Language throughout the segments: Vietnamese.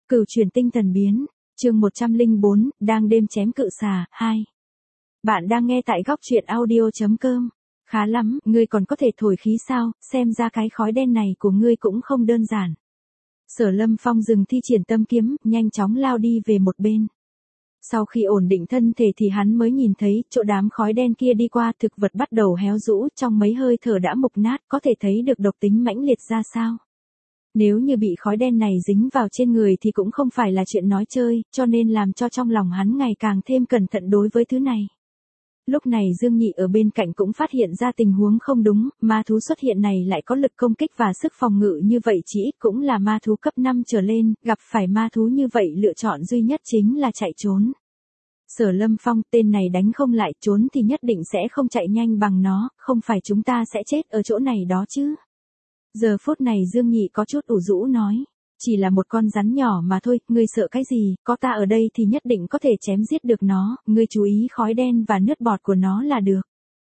Cửu chuyển tinh thần biến, chương 104, đang đêm chém cự xà, 2. Bạn đang nghe tại góc truyện audio.com. Khá lắm, ngươi còn có thể thổi khí sao, xem ra cái khói đen này của ngươi cũng không đơn giản. Sở Lâm Phong dừng thi triển tâm kiếm, nhanh chóng lao đi về một bên. Sau khi ổn định thân thể thì hắn mới nhìn thấy, chỗ đám khói đen kia đi qua thực vật bắt đầu héo rũ, trong mấy hơi thở đã mục nát, có thể thấy được độc tính mãnh liệt ra sao. Nếu như bị khói đen này dính vào trên người thì cũng không phải là chuyện nói chơi, cho nên làm cho trong lòng hắn ngày càng thêm cẩn thận đối với thứ này. Lúc này Dương Nhị ở bên cạnh cũng phát hiện ra tình huống không đúng, ma thú xuất hiện này lại có lực công kích và sức phòng ngự như vậy chỉ ít cũng là ma thú cấp 5 trở lên, gặp phải ma thú như vậy lựa chọn duy nhất chính là chạy trốn. Sở Lâm Phong, tên này đánh không lại, trốn thì nhất định sẽ không chạy nhanh bằng nó, không phải chúng ta sẽ chết ở chỗ này đó chứ. Giờ phút này Dương Nhị có chút ủ rũ nói, chỉ là một con rắn nhỏ mà thôi, ngươi sợ cái gì, có ta ở đây thì nhất định có thể chém giết được nó, ngươi chú ý khói đen và nước bọt của nó là được.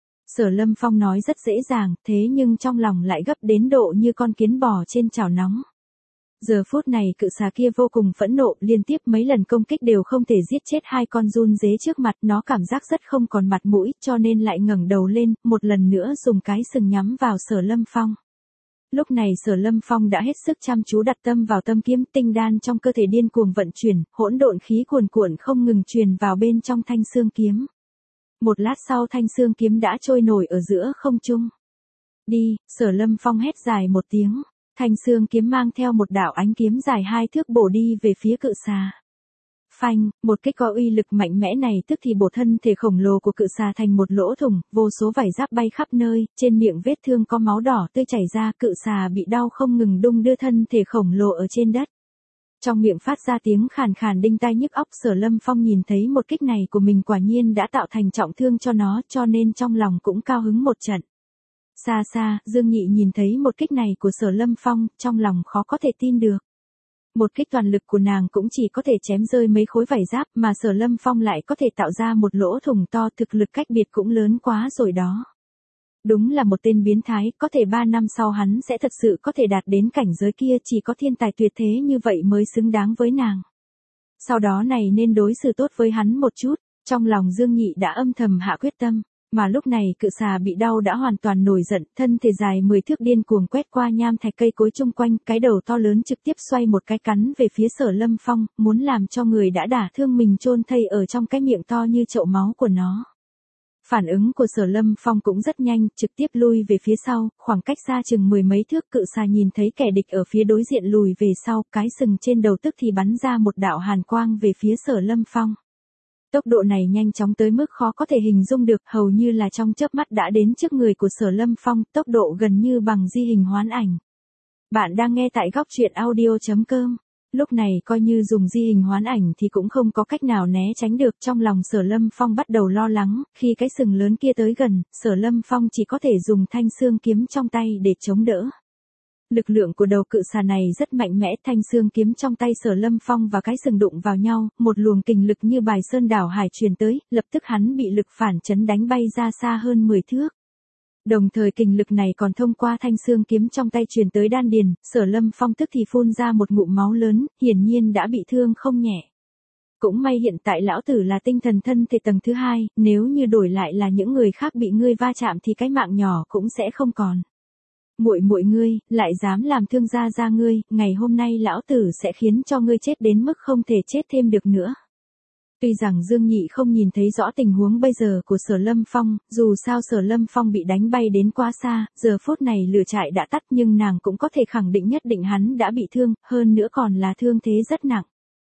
Sở Lâm Phong nói rất dễ dàng, thế nhưng trong lòng lại gấp đến độ như con kiến bò trên chảo nóng. Giờ phút này cự xà kia vô cùng phẫn nộ, liên tiếp mấy lần công kích đều không thể giết chết hai con run dế trước mặt, nó cảm giác rất không còn mặt mũi, cho nên lại ngẩng đầu lên, một lần nữa dùng cái sừng nhắm vào Sở Lâm Phong. Lúc này Sở Lâm Phong đã hết sức chăm chú đặt tâm vào tâm kiếm, tinh đan trong cơ thể điên cuồng vận chuyển, hỗn độn khí cuồn cuộn không ngừng truyền vào bên trong thanh xương kiếm. Một lát sau thanh xương kiếm đã trôi nổi ở giữa không trung. Đi, Sở Lâm Phong hét dài một tiếng, thanh xương kiếm mang theo một đạo ánh kiếm dài 2 thước bổ đi về phía cự xà. Phanh, một kích có uy lực mạnh mẽ này tức thì bổ thân thể khổng lồ của cự xà thành một lỗ thủng, vô số vảy giáp bay khắp nơi, trên miệng vết thương có máu đỏ tươi chảy ra, cự xà bị đau không ngừng đung đưa thân thể khổng lồ ở trên đất. Trong miệng phát ra tiếng khàn khàn đinh tai nhức óc. Sở Lâm Phong nhìn thấy một kích này của mình quả nhiên đã tạo thành trọng thương cho nó, cho nên trong lòng cũng cao hứng một trận. Xa xa, Dương Nhị nhìn thấy một kích này của Sở Lâm Phong, trong lòng khó có thể tin được. Một kích toàn lực của nàng cũng chỉ có thể chém rơi mấy khối vảy giáp, mà Sở Lâm Phong lại có thể tạo ra một lỗ thủng to, thực lực cách biệt cũng lớn quá rồi đó. Đúng là một tên biến thái, có thể 3 năm sau hắn sẽ thật sự có thể đạt đến cảnh giới kia, chỉ có thiên tài tuyệt thế như vậy mới xứng đáng với nàng. Sau đó này nên đối xử tốt với hắn một chút, trong lòng Dương Nhị đã âm thầm hạ quyết tâm. Mà lúc này cự xà bị đau đã hoàn toàn nổi giận, thân thể dài 10 thước điên cuồng quét qua nham thạch cây cối chung quanh, cái đầu to lớn trực tiếp xoay một cái cắn về phía Sở Lâm Phong, muốn làm cho người đã đả thương mình chôn thây ở trong cái miệng to như chậu máu của nó. Phản ứng của Sở Lâm Phong cũng rất nhanh, trực tiếp lui về phía sau, khoảng cách xa chừng 10 mấy thước, cự xà nhìn thấy kẻ địch ở phía đối diện lùi về sau, cái sừng trên đầu tức thì bắn ra một đạo hàn quang về phía Sở Lâm Phong. Tốc độ này nhanh chóng tới mức khó có thể hình dung được, hầu như là trong chớp mắt đã đến trước người của Sở Lâm Phong, tốc độ gần như bằng di hình hoán ảnh. Bạn đang nghe tại góc truyện audio.com. Lúc này coi như dùng di hình hoán ảnh thì cũng không có cách nào né tránh được, trong lòng Sở Lâm Phong bắt đầu lo lắng, khi cái sừng lớn kia tới gần, Sở Lâm Phong chỉ có thể dùng thanh xương kiếm trong tay để chống đỡ. Lực lượng của đầu cự xà này rất mạnh mẽ, thanh xương kiếm trong tay Sở Lâm Phong và cái sừng đụng vào nhau, một luồng kình lực như bài sơn đảo hải truyền tới, lập tức hắn bị lực phản chấn đánh bay ra xa hơn 10 thước. Đồng thời kình lực này còn thông qua thanh xương kiếm trong tay truyền tới đan điền, Sở Lâm Phong tức thì phun ra một ngụm máu lớn, hiển nhiên đã bị thương không nhẹ. Cũng may hiện tại lão tử là tinh thần thân thể tầng thứ 2, nếu như đổi lại là những người khác bị ngươi va chạm thì cái mạng nhỏ cũng sẽ không còn. Muội ngươi, lại dám làm thương gia ngươi, ngày hôm nay lão tử sẽ khiến cho ngươi chết đến mức không thể chết thêm được nữa. Tuy rằng Dương Nhị không nhìn thấy rõ tình huống bây giờ của Sở Lâm Phong, dù sao Sở Lâm Phong bị đánh bay đến quá xa, giờ phút này lửa trại đã tắt, nhưng nàng cũng có thể khẳng định nhất định hắn đã bị thương, hơn nữa còn là thương thế rất nặng.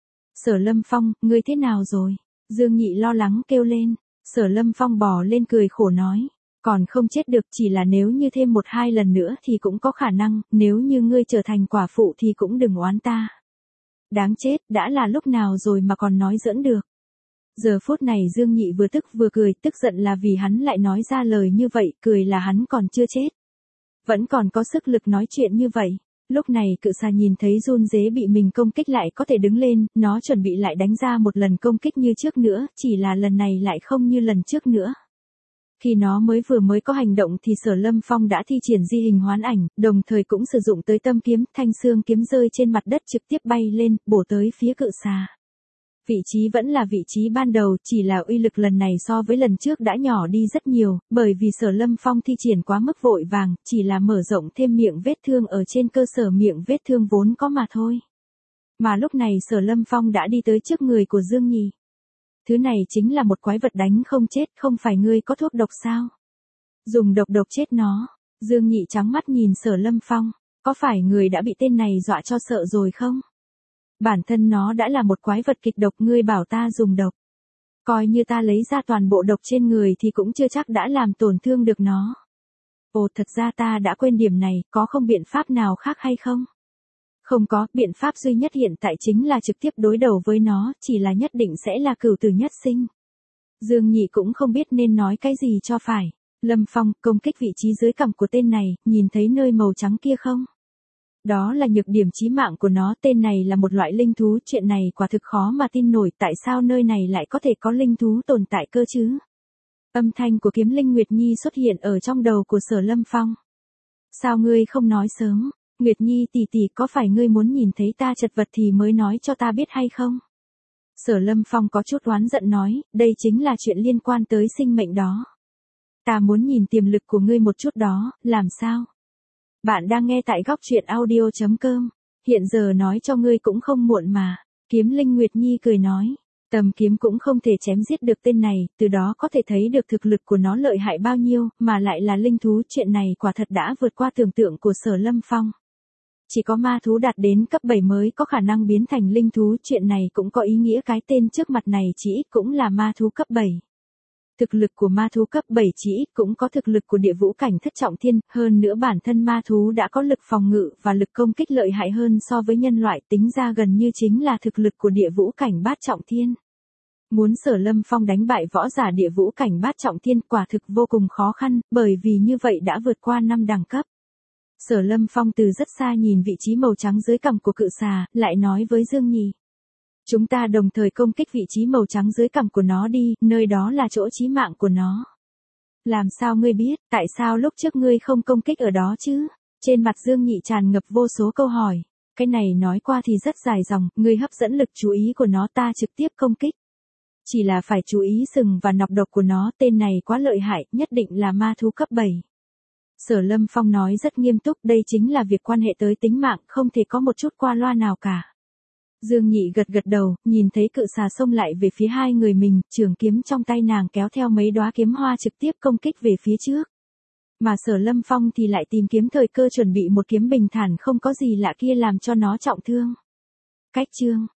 Sở Lâm Phong, ngươi thế nào rồi? Dương Nhị lo lắng kêu lên. Sở Lâm Phong bò lên cười khổ nói. Còn không chết được, chỉ là nếu như thêm 1-2 lần nữa thì cũng có khả năng, nếu như ngươi trở thành quả phụ thì cũng đừng oán ta. Đáng chết, đã là lúc nào rồi mà còn nói giỡn được. Giờ phút này Dương Nhị vừa tức vừa cười, tức giận là vì hắn lại nói ra lời như vậy, cười là hắn còn chưa chết. Vẫn còn có sức lực nói chuyện như vậy. Lúc này cự xà nhìn thấy run dế bị mình công kích lại có thể đứng lên, nó chuẩn bị lại đánh ra một lần công kích như trước nữa, chỉ là lần này lại không như lần trước nữa. Khi nó mới có hành động thì Sở Lâm Phong đã thi triển di hình hoán ảnh, đồng thời cũng sử dụng tới tâm kiếm, thanh xương kiếm rơi trên mặt đất trực tiếp bay lên, bổ tới phía cự xà. Vị trí vẫn là vị trí ban đầu, chỉ là uy lực lần này so với lần trước đã nhỏ đi rất nhiều, bởi vì Sở Lâm Phong thi triển quá mức vội vàng, chỉ là mở rộng thêm miệng vết thương ở trên cơ sở miệng vết thương vốn có mà thôi. Mà lúc này Sở Lâm Phong đã đi tới trước người của Dương Nhị. Thứ này chính là một quái vật đánh không chết, không phải ngươi có thuốc độc sao? Dùng độc chết nó. Dương Nhị trắng mắt nhìn Sở Lâm Phong, có phải người đã bị tên này dọa cho sợ rồi không? Bản thân nó đã là một quái vật kịch độc, ngươi bảo ta dùng độc. Coi như ta lấy ra toàn bộ độc trên người thì cũng chưa chắc đã làm tổn thương được nó. Ồ, thật ra ta đã quên điểm này, có không biện pháp nào khác hay không? Không có, biện pháp duy nhất hiện tại chính là trực tiếp đối đầu với nó, chỉ là nhất định sẽ là cửu tử nhất sinh. Dương Nhị cũng không biết nên nói cái gì cho phải. Lâm Phong, công kích vị trí dưới cằm của tên này, nhìn thấy nơi màu trắng kia không? Đó là nhược điểm chí mạng của nó, tên này là một loại linh thú, chuyện này quả thực khó mà tin nổi, tại sao nơi này lại có thể có linh thú tồn tại cơ chứ? Âm thanh của Kiếm Linh Nguyệt Nhi xuất hiện ở trong đầu của Sở Lâm Phong. Sao ngươi không nói sớm? Nguyệt Nhi tỷ tỷ, có phải ngươi muốn nhìn thấy ta chật vật thì mới nói cho ta biết hay không? Sở Lâm Phong có chút oán giận nói, đây chính là chuyện liên quan tới sinh mệnh đó. Ta muốn nhìn tiềm lực của ngươi một chút đó, làm sao? Bạn đang nghe tại góc truyện audio.com. Hiện giờ nói cho ngươi cũng không muộn mà. Kiếm Linh Nguyệt Nhi cười nói. Tầm kiếm cũng không thể chém giết được tên này, từ đó có thể thấy được thực lực của nó lợi hại bao nhiêu, mà lại là linh thú, chuyện này quả thật đã vượt qua tưởng tượng của Sở Lâm Phong. Chỉ có ma thú đạt đến cấp 7 mới có khả năng biến thành linh thú, chuyện này cũng có ý nghĩa cái tên trước mặt này chỉ ít cũng là ma thú cấp 7. Thực lực của ma thú cấp 7 chỉ ít cũng có thực lực của địa vũ cảnh thất trọng thiên, hơn nữa bản thân ma thú đã có lực phòng ngự và lực công kích lợi hại hơn so với nhân loại, tính ra gần như chính là thực lực của địa vũ cảnh bát trọng thiên. Muốn Sở Lâm Phong đánh bại võ giả địa vũ cảnh bát trọng thiên quả thực vô cùng khó khăn, bởi vì như vậy đã vượt qua 5 đẳng cấp. Sở Lâm Phong từ rất xa nhìn vị trí màu trắng dưới cằm của cự xà, lại nói với Dương Nhị. Chúng ta đồng thời công kích vị trí màu trắng dưới cằm của nó đi, nơi đó là chỗ chí mạng của nó. Làm sao ngươi biết, tại sao lúc trước ngươi không công kích ở đó chứ? Trên mặt Dương Nhị tràn ngập vô số câu hỏi. Cái này nói qua thì rất dài dòng, ngươi hấp dẫn lực chú ý của nó, ta trực tiếp công kích. Chỉ là phải chú ý sừng và nọc độc của nó, tên này quá lợi hại, nhất định là ma thú cấp 7. Sở Lâm Phong nói rất nghiêm túc, đây chính là việc quan hệ tới tính mạng, không thể có một chút qua loa nào cả. Dương Nhị gật đầu, nhìn thấy cự xà xông lại về phía hai người mình, trường kiếm trong tay nàng kéo theo mấy đóa kiếm hoa trực tiếp công kích về phía trước. Mà Sở Lâm Phong thì lại tìm kiếm thời cơ chuẩn bị một kiếm bình thản không có gì lạ kia làm cho nó trọng thương. Cách chương